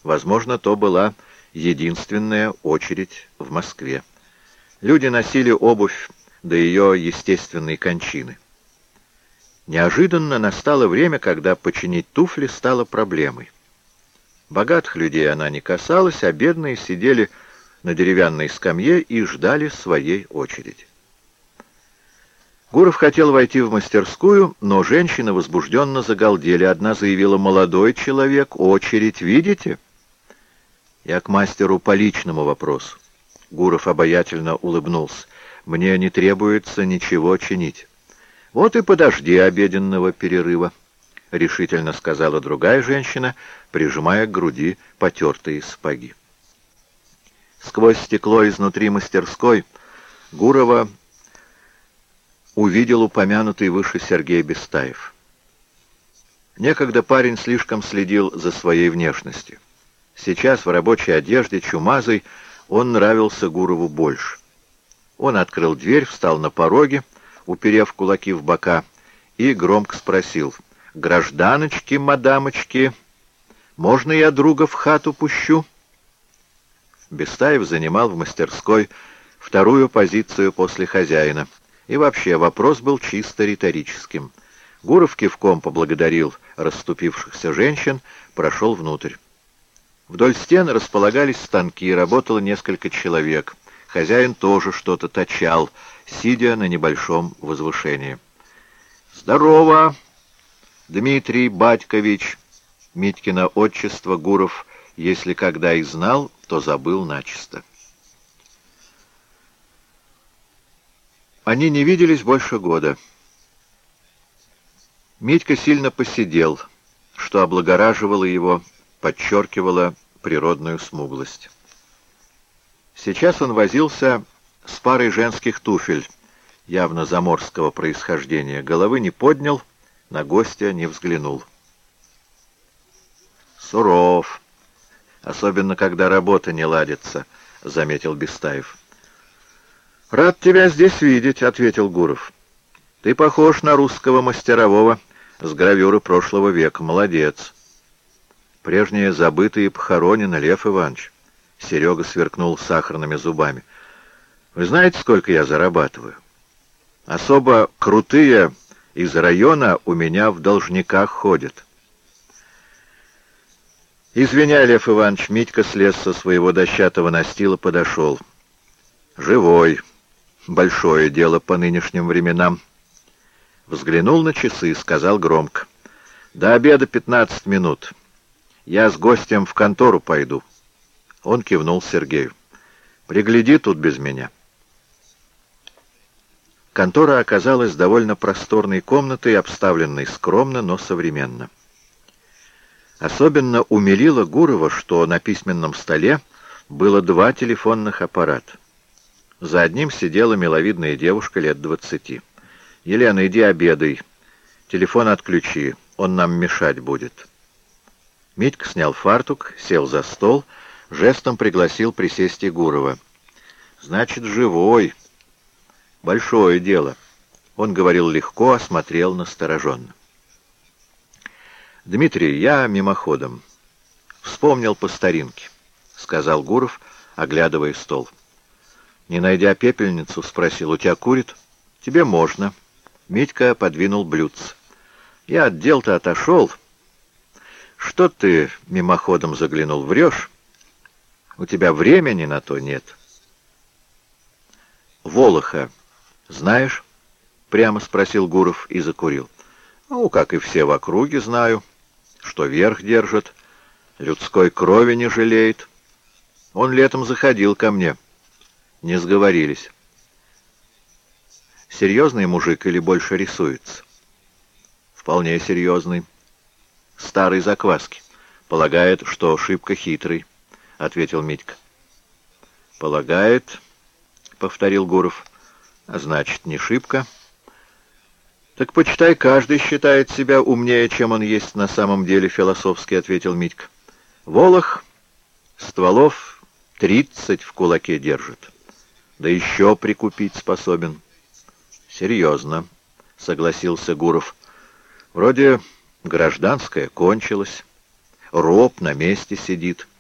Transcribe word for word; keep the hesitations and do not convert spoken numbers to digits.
Возможно, то была единственная очередь в Москве. Люди носили обувь до ее естественной кончины. Неожиданно настало время, когда починить туфли стало проблемой. Богатых людей она не касалась, а бедные сидели на деревянной скамье и ждали своей очереди. Гуров хотел войти в мастерскую, но женщины возбужденно загалдели. Одна заявила: «Молодой человек, очередь видите?» «Я к мастеру по личному вопросу». Гуров обаятельно улыбнулся. «Мне не требуется ничего чинить». «Вот и подожди обеденного перерыва», — решительно сказала другая женщина, прижимая к груди потертые сапоги. Сквозь стекло изнутри мастерской Гурова увидел упомянутый выше Сергей Бестаев. Некогда парень слишком следил за своей внешностью. Сейчас в рабочей одежде, чумазый, он нравился Гурову больше. Он открыл дверь, встал на пороге, уперев кулаки в бока, и громко спросил: «Гражданочки, мадамочки, можно я друга в хату пущу?» Бестаев занимал в мастерской вторую позицию после хозяина. И вообще вопрос был чисто риторическим. Гуров кивком поблагодарил расступившихся женщин, прошел внутрь. Вдоль стен располагались станки, работало несколько человек. Хозяин тоже что-то точал, сидя на небольшом возвышении. «Здорово, Дмитрий Батькович!» Митькино отчество Гуров, если когда и знал, то забыл начисто. Они не виделись больше года. Митька сильно поседел, что облагораживало его, подчеркивало природную смуглость. Сейчас он возился с парой женских туфель, явно заморского происхождения. Головы не поднял, на гостя не взглянул. «Суров, особенно когда работа не ладится», — заметил Бестаев. «Рад тебя здесь видеть», — ответил Гуров. «Ты похож на русского мастерового с гравюры прошлого века. Молодец». «Прежние забытые похоронены, Лев Иванович». Серега сверкнул сахарными зубами. «Вы знаете, сколько я зарабатываю? Особо крутые из района у меня в должниках ходят». «Извиняй, Лев Иванович», — Митька слез со своего дощатого настила, подошел. «Живой. Большое дело по нынешним временам». Взглянул на часы, сказал громко: «До обеда пятнадцать минут. Я с гостем в контору пойду». Он кивнул Сергею: «Пригляди тут без меня». Контора оказалась довольно просторной комнатой, обставленной скромно, но современно. Особенно умилило Гурова, что на письменном столе было два телефонных аппарата. За одним сидела миловидная девушка лет двадцати. «Елена, иди обедай. Телефон отключи, он нам мешать будет». Митька снял фартук, сел за стол, жестом пригласил присесть и Гурова. «Значит, живой. Большое дело». Он говорил легко, а смотрел настороженно. «Дмитрий, я мимоходом. Вспомнил по старинке», — сказал Гуров, оглядывая стол. Не найдя пепельницу, спросил: «У тебя курит?» «Тебе можно». Митька подвинул блюдце. «Я от дел-то отошел». «Что ты мимоходом заглянул? Врешь? У тебя времени на то нет». «Волоха знаешь?» — прямо спросил Гуров и закурил. «Ну, как и все в округе, знаю, что верх держит, людской крови не жалеет. Он летом заходил ко мне. Не сговорились». «Серьезный мужик или больше рисуется?» «Вполне серьезный. Старой закваски. Полагает, что шибко хитрый», — ответил Митька. «Полагает», — повторил Гуров. «А значит, не шибко». «Так почитай, каждый считает себя умнее, чем он есть на самом деле», — философски ответил Митька. «Волох стволов тридцать в кулаке держит. Да еще прикупить способен». «Серьезно», — согласился Гуров. «Вроде гражданская кончилась, роб на месте сидит.